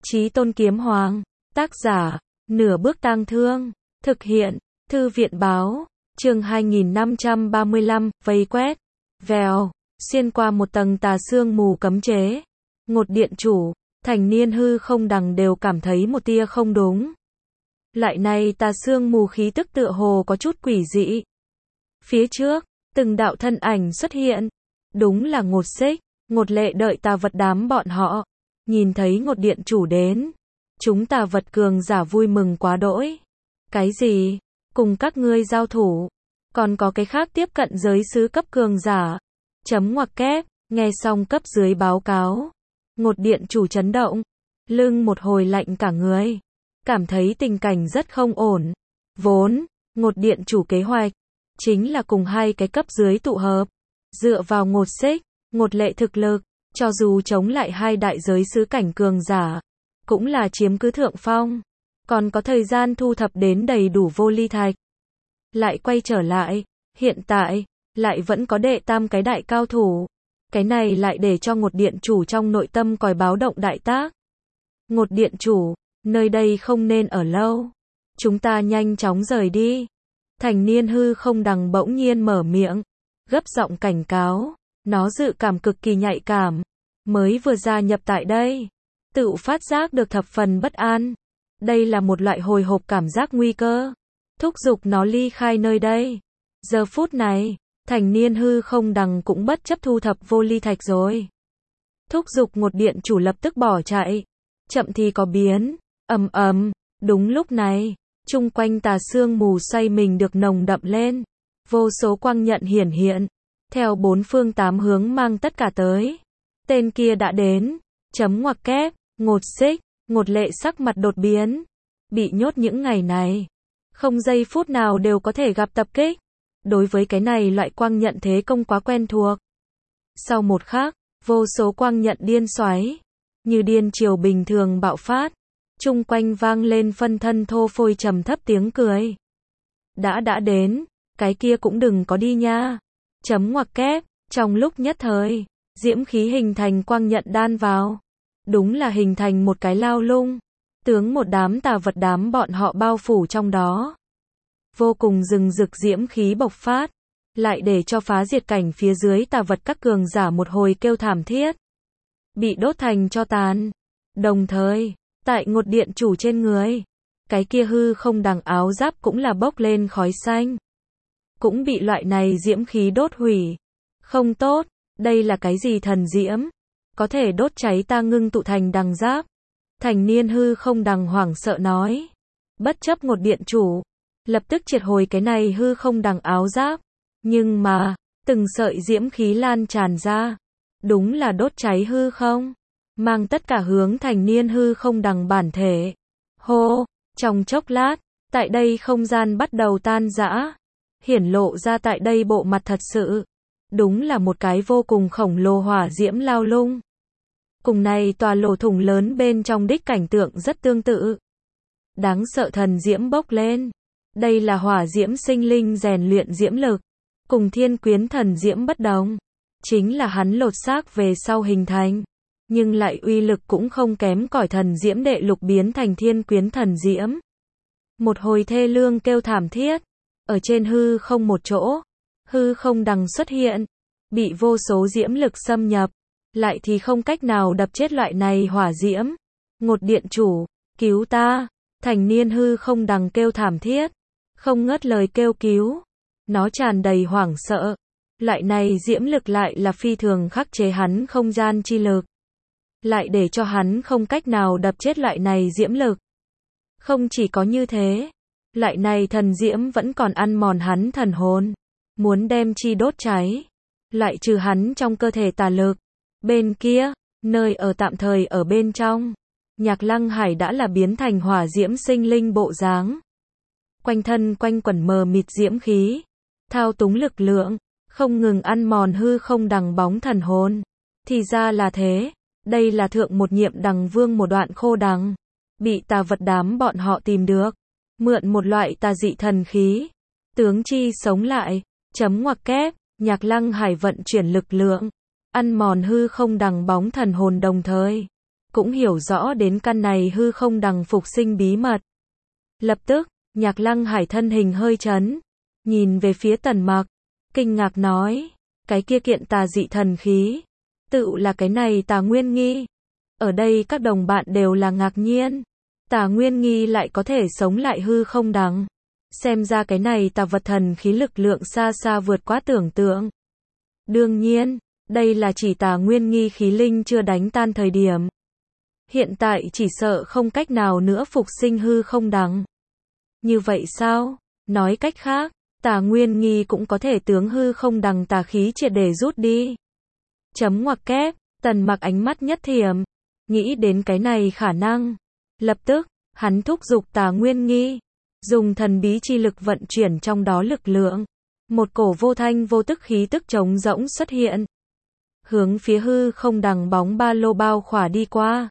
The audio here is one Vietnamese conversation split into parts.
Chí Tôn Kiếm Hoàng. Tác giả, Nửa Bước Tang Thương. Thực hiện, Thư viện báo. Chương 2535, vây quét. Vèo, xuyên qua một tầng tà sương mù cấm chế. Ngột điện chủ, Thành Niên hư không đằng đều cảm thấy một tia không đúng. Lại này tà sương mù khí tức tựa hồ có chút quỷ dị. Phía trước, từng đạo thân ảnh xuất hiện. Đúng là Ngột Xích, Ngột Lệ đợi tà vật đám bọn họ. Nhìn thấy Ngột điện chủ đến. Chúng tà vật cường giả vui mừng quá đỗi. Cái gì? Cùng các ngươi giao thủ. Còn có cái khác tiếp cận giới sứ cấp cường giả. Chấm ngoặc kép, nghe xong cấp dưới báo cáo. Ngột điện chủ chấn động. Lưng một hồi lạnh cả người. Cảm thấy tình cảnh rất không ổn. Vốn, Ngột điện chủ kế hoạch. Chính là cùng hai cái cấp dưới tụ hợp. Dựa vào Ngột Xích, Ngột Lệ thực lực. Cho dù chống lại hai đại giới sứ cảnh cường giả. Cũng là chiếm cứ thượng phong. Còn có thời gian thu thập đến đầy đủ vô ly thạch. Lại quay trở lại. Hiện tại, lại vẫn có đệ tam cái đại cao thủ. Cái này lại để cho Ngột điện chủ trong nội tâm còi báo động đại tác. Ngột điện chủ, nơi đây không nên ở lâu. Chúng ta nhanh chóng rời đi. Thành Niên hư không đằng bỗng nhiên mở miệng. Gấp giọng cảnh cáo. Nó dự cảm cực kỳ nhạy cảm. Mới vừa gia nhập tại đây. Tự phát giác được thập phần bất an. Đây là một loại hồi hộp cảm giác nguy cơ. Thúc giục nó ly khai nơi đây. Giờ phút này, Thành Niên hư không đằng cũng bất chấp thu thập vô ly thạch rồi. Thúc giục Ngột điện chủ lập tức bỏ chạy. Chậm thì có biến. Ầm ầm. Đúng lúc này, chung quanh tà sương mù xoay mình được nồng đậm lên. Vô số quang nhận hiển hiện. Theo bốn phương tám hướng mang tất cả tới. Tên kia đã đến. Chấm ngoặc kép. Ngột Xích, Ngột Lệ sắc mặt đột biến. Bị nhốt những ngày này. Không giây phút nào đều có thể gặp tập kích. Đối với cái này loại quang nhận thế công quá quen thuộc. Sau một khắc, vô số quang nhận điên xoáy. Như điên triều bình thường bạo phát. Chung quanh vang lên phân thân thô phôi trầm thấp tiếng cười. Đã đến, cái kia cũng đừng có đi nha. Chấm ngoặc kép, trong lúc nhất thời, diễm khí hình thành quang nhận đan vào. Đúng là hình thành một cái lao lung. Tướng một đám tà vật đám bọn họ bao phủ trong đó. Vô cùng rừng rực diễm khí bộc phát. Lại để cho phá diệt cảnh phía dưới tà vật các cường giả một hồi kêu thảm thiết. Bị đốt thành tro tàn. Đồng thời, tại Ngột điện chủ trên người. Cái kia hư không đằng áo giáp cũng là bốc lên khói xanh. Cũng bị loại này diễm khí đốt hủy. Không tốt, đây là cái gì thần diễm? Có thể đốt cháy ta ngưng tụ thành đằng giáp. Thành Niên hư không đằng hoảng sợ nói. Bất chấp Ngột điện chủ. Lập tức triệt hồi cái này hư không đằng áo giáp. Nhưng mà, từng sợi diễm khí lan tràn ra. Đúng là đốt cháy hư không. Mang tất cả hướng Thành Niên hư không đằng bản thể. Hô, trong chốc lát, tại đây không gian bắt đầu tan rã. Hiển lộ ra tại đây bộ mặt thật sự. Đúng là một cái vô cùng khổng lồ hỏa diễm lao lung. Cùng này tòa lỗ thủng lớn bên trong đích cảnh tượng rất tương tự. Đáng sợ thần diễm bốc lên. Đây là hỏa diễm sinh linh rèn luyện diễm lực. Cùng thiên quyến thần diễm bất đồng. Chính là hắn lột xác về sau hình thành. Nhưng lại uy lực cũng không kém cỏi thần diễm đệ lục biến thành thiên quyến thần diễm. Một hồi thê lương kêu thảm thiết. Ở trên hư không một chỗ. Hư không đằng xuất hiện. Bị vô số diễm lực xâm nhập. Lại thì không cách nào đập chết loại này hỏa diễm. Ngột điện chủ, cứu ta. Thành Niên hư không đằng kêu thảm thiết. Không ngớt lời kêu cứu. Nó tràn đầy hoảng sợ. Loại này diễm lực lại là phi thường khắc chế hắn không gian chi lực. Lại để cho hắn không cách nào đập chết loại này diễm lực. Không chỉ có như thế. Loại này thần diễm vẫn còn ăn mòn hắn thần hồn. Muốn đem chi đốt cháy. Lại trừ hắn trong cơ thể tà lực. Bên kia, nơi ở tạm thời ở bên trong. Nhạc Lăng Hải đã là biến thành hỏa diễm sinh linh bộ dáng. Quanh thân quanh quẩn mờ mịt diễm khí. Thao túng lực lượng. Không ngừng ăn mòn hư không đằng bóng thần hồn. Thì ra là thế. Đây là thượng một nhiệm đằng vương một đoạn khô đằng. Bị tà vật đám bọn họ tìm được. Mượn một loại tà dị thần khí. Tướng chi sống lại. Chấm ngoặc kép. Nhạc Lăng Hải vận chuyển lực lượng. Ăn mòn hư không đằng bóng thần hồn đồng thời. cũng hiểu rõ đến căn này hư không đằng phục sinh bí mật. Lập tức, Nhạc Lăng Hải thân hình hơi chấn, nhìn về phía Tần Mặc, kinh ngạc nói, cái kia kiện tà dị thần khí, tự là cái này Tà Nguyên Nghi. Ở đây các đồng bạn đều là ngạc nhiên, Tà Nguyên Nghi lại có thể sống lại hư không đằng. Xem ra cái này tà vật thần khí lực lượng xa xa vượt quá tưởng tượng. Đương nhiên, đây là chỉ Tà Nguyên Nghi khí linh chưa đánh tan thời điểm. Hiện tại chỉ sợ không cách nào nữa phục sinh hư không đằng. Như vậy sao? Nói cách khác, Tà Nguyên Nghi cũng có thể tướng hư không đằng tà khí triệt để rút đi. Chấm ngoặc kép, Tần Mặc ánh mắt nhất thiểm, nghĩ đến cái này khả năng. Lập tức, hắn thúc giục Tà Nguyên Nghi, dùng thần bí chi lực vận chuyển trong đó lực lượng. Một cổ vô thanh vô tức khí tức trống rỗng xuất hiện. Hướng phía hư không đằng bóng ba lô bao khỏa đi qua.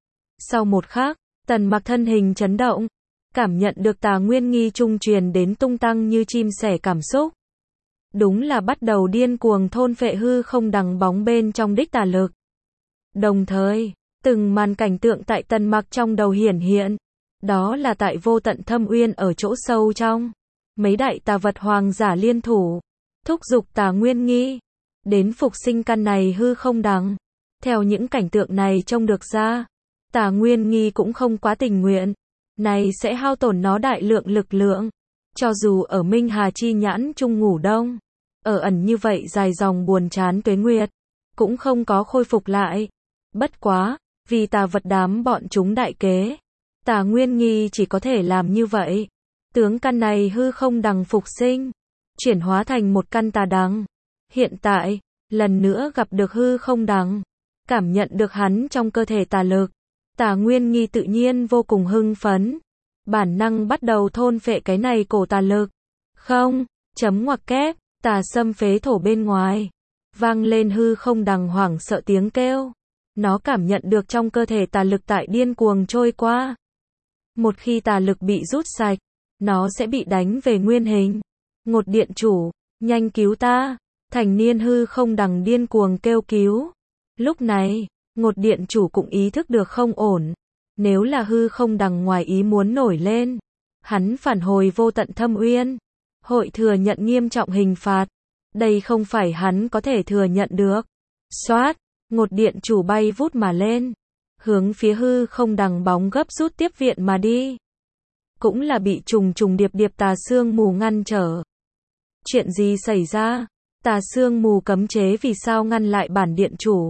Sau một khắc, Tần Mặc thân hình chấn động, cảm nhận được Tà Nguyên Nghi trung truyền đến tung tăng như chim sẻ cảm xúc. Đúng là bắt đầu điên cuồng thôn phệ hư không đằng bóng bên trong đích tà lực. Đồng thời, từng màn cảnh tượng tại Tần Mặc trong đầu hiển hiện. Đó là tại vô tận thâm uyên ở chỗ sâu trong. Mấy đại tà vật hoàng giả liên thủ, thúc giục Tà Nguyên Nghi, đến phục sinh căn này hư không đằng. Theo những cảnh tượng này trông được ra, Tà Nguyên Nghi cũng không quá tình nguyện. Này sẽ hao tổn nó đại lượng lực lượng. Cho dù ở Minh Hà chi nhãn trung ngủ đông, ở ẩn như vậy dài dòng buồn chán tuế nguyệt, cũng không có khôi phục lại. Bất quá, vì tà vật đám bọn chúng đại kế, Tà Nguyên Nghi chỉ có thể làm như vậy. Tướng căn này hư không đằng phục sinh, chuyển hóa thành một căn tà đằng. Hiện tại, lần nữa gặp được hư không đằng, cảm nhận được hắn trong cơ thể tà lực, Tà Nguyên Nghi tự nhiên vô cùng hưng phấn, bản năng bắt đầu thôn phệ cái này cổ tà lực. Không, chấm ngoặc kép, tà xâm phế thổ bên ngoài, vang lên hư không đằng hoảng sợ tiếng kêu. Nó cảm nhận được trong cơ thể tà lực tại điên cuồng trôi qua. Một khi tà lực bị rút sạch, nó sẽ bị đánh về nguyên hình. Ngột điện chủ, nhanh cứu ta. Thành niên hư không đằng điên cuồng kêu cứu. Lúc này, Ngột điện chủ cũng ý thức được không ổn. Nếu là hư không đằng ngoài ý muốn nổi lên, hắn phản hồi vô tận thâm uyên, hội thừa nhận nghiêm trọng hình phạt. Đây không phải hắn có thể thừa nhận được. Xoát, Ngột điện chủ bay vút mà lên, hướng phía hư không đằng bóng gấp rút tiếp viện mà đi. Cũng là bị trùng trùng điệp điệp tà sương mù ngăn trở. Chuyện gì xảy ra? Tà sương mù cấm chế vì sao ngăn lại bản điện chủ?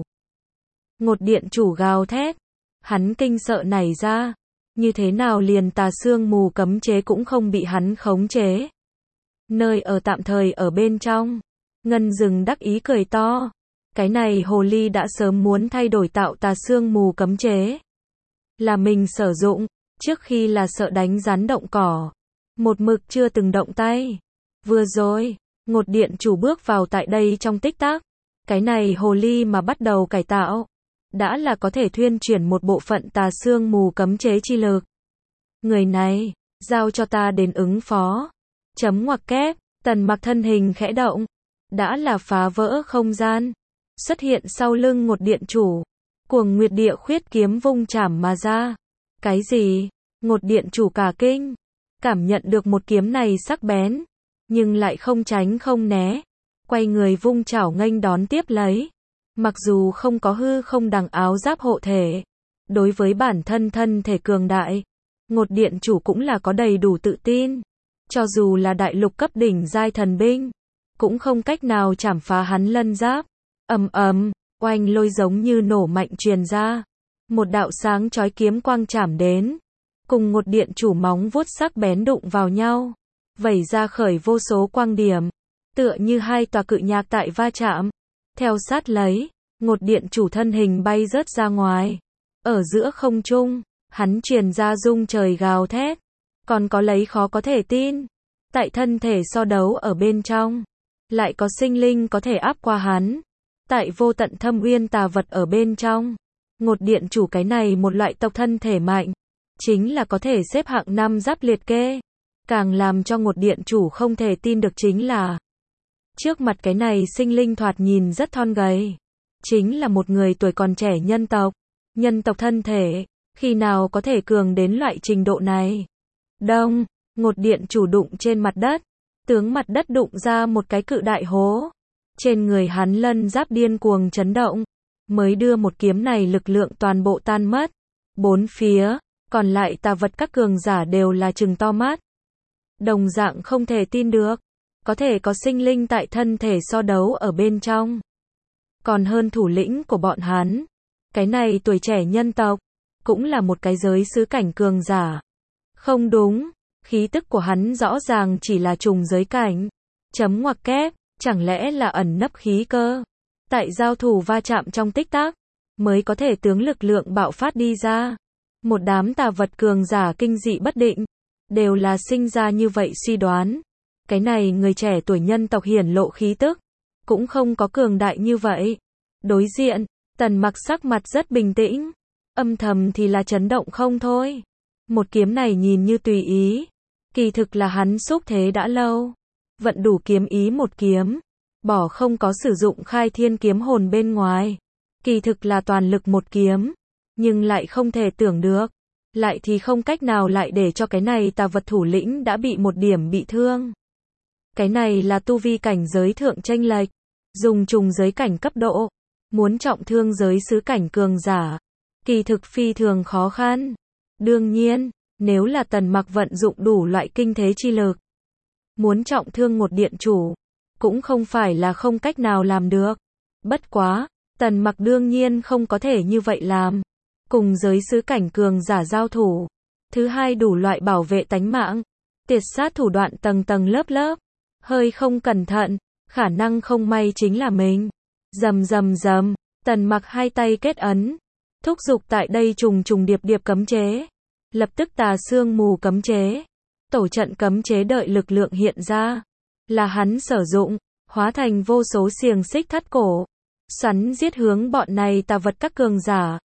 Ngột điện chủ gào thét. Hắn kinh sợ nảy ra. Như thế nào liền tà sương mù cấm chế cũng không bị hắn khống chế. Nơi ở tạm thời ở bên trong. Ngân Dừng đắc ý cười to. Cái này hồ ly đã sớm muốn thay đổi tạo tà sương mù cấm chế. Là mình sử dụng, trước khi là sợ đánh rắn động cỏ. Một mực chưa từng động tay. Vừa rồi, Ngột điện chủ bước vào tại đây trong tích tắc. Cái này hồ ly mà bắt đầu cải tạo. Đã là có thể thuyên chuyển một bộ phận tà sương mù cấm chế chi lực. Người này, giao cho ta đến ứng phó. Chấm ngoặc kép, Tần Mặc thân hình khẽ động. Đã là phá vỡ không gian. Xuất hiện sau lưng Ngột điện chủ. Cuồng Nguyệt Địa Khuyết kiếm vung chảm mà ra. Cái gì? Ngột điện chủ cả kinh. Cảm nhận được một kiếm này sắc bén. Nhưng lại không tránh không né. Quay người vung chảo nghênh đón tiếp lấy. Mặc dù không có hư không đằng áo giáp hộ thể. Đối với bản thân thân thể cường đại, Ngột điện chủ cũng là có đầy đủ tự tin. Cho dù là đại lục cấp đỉnh giai thần binh, cũng không cách nào chảm phá hắn lân giáp. Ầm ầm, oanh lôi giống như nổ mạnh truyền ra. Một đạo sáng chói kiếm quang chảm đến. Cùng Ngột điện chủ móng vuốt sắc bén đụng vào nhau. Vẩy ra khởi vô số quang điểm. Tựa như hai tòa cự nhạc tại va chạm. Theo sát lấy, Ngột điện chủ thân hình bay rớt ra ngoài. Ở giữa không trung, hắn truyền ra rung trời gào thét. Còn có lấy khó có thể tin. Tại thân thể so đấu ở bên trong, lại có sinh linh có thể áp qua hắn. Tại vô tận thâm uyên tà vật ở bên trong, Ngột điện chủ cái này một loại tộc thân thể mạnh, chính là có thể xếp hạng 5 giáp liệt kê. Càng làm cho Ngột điện chủ không thể tin được chính là trước mặt cái này sinh linh thoạt nhìn rất thon gầy, chính là một người tuổi còn trẻ nhân tộc. Nhân tộc thân thể, khi nào có thể cường đến loại trình độ này? Đông, ngột điện chủ đụng trên mặt đất, tướng mặt đất đụng ra một cái cự đại hố. Trên người hắn lân giáp điên cuồng chấn động, mới đưa một kiếm này lực lượng toàn bộ tan mất. Bốn phía, còn lại tà vật các cường giả đều là trừng to mắt. Đồng dạng không thể tin được, có thể có sinh linh tại thân thể so đấu ở bên trong. Còn hơn thủ lĩnh của bọn hắn. Cái này tuổi trẻ nhân tộc, cũng là một cái giới xứ cảnh cường giả. Không đúng, khí tức của hắn rõ ràng chỉ là trùng giới cảnh. Chấm ngoặc kép, chẳng lẽ là ẩn nấp khí cơ? Tại giao thủ va chạm trong tích tắc, mới có thể tướng lực lượng bạo phát đi ra. Một đám tà vật cường giả kinh dị bất định, đều là sinh ra như vậy suy đoán. Cái này người trẻ tuổi nhân tộc hiển lộ khí tức, cũng không có cường đại như vậy. Đối diện, Tần Mặc sắc mặt rất bình tĩnh, âm thầm thì là chấn động không thôi. Một kiếm này nhìn như tùy ý, kỳ thực là hắn xúc thế đã lâu. Vận đủ kiếm ý một kiếm, bỏ không có sử dụng khai thiên kiếm hồn bên ngoài. Kỳ thực là toàn lực một kiếm, nhưng lại không thể tưởng được. Lại thì không cách nào lại để cho cái này tà vật thủ lĩnh đã bị một điểm bị thương. Cái này là tu vi cảnh giới thượng chênh lệch, dùng trùng giới cảnh cấp độ, muốn trọng thương giới xứ cảnh cường giả, kỳ thực phi thường khó khăn. Đương nhiên, nếu là Tần Mặc vận dụng đủ loại kinh thế chi lực, muốn trọng thương một điện chủ, cũng không phải là không cách nào làm được. Bất quá, Tần Mặc đương nhiên không có thể như vậy làm. Cùng giới xứ cảnh cường giả giao thủ. Thứ hai đủ loại bảo vệ tánh mạng. Tiệt sát thủ đoạn tầng tầng lớp lớp. Hơi không cẩn thận, khả năng không may chính là mình. Rầm rầm rầm, Tần Mặc hai tay kết ấn. Thúc giục tại đây trùng trùng điệp điệp cấm chế. Lập tức tà sương mù cấm chế. Tổ trận cấm chế đợi lực lượng hiện ra. Là hắn sử dụng, hóa thành vô số xiềng xích thắt cổ. Xoắn giết hướng bọn này tà vật các cường giả.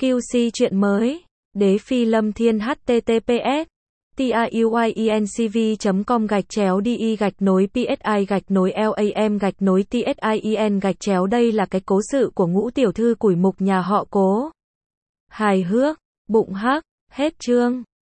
QC chuyện mới. Đế Phi Lâm Thiên https tiuyinCV.com/di-psi-lam-tsin. Đây là cái cố sự của Ngũ tiểu thư củi mục nhà họ Cố. Hài hước, bụng hắc, hết chương.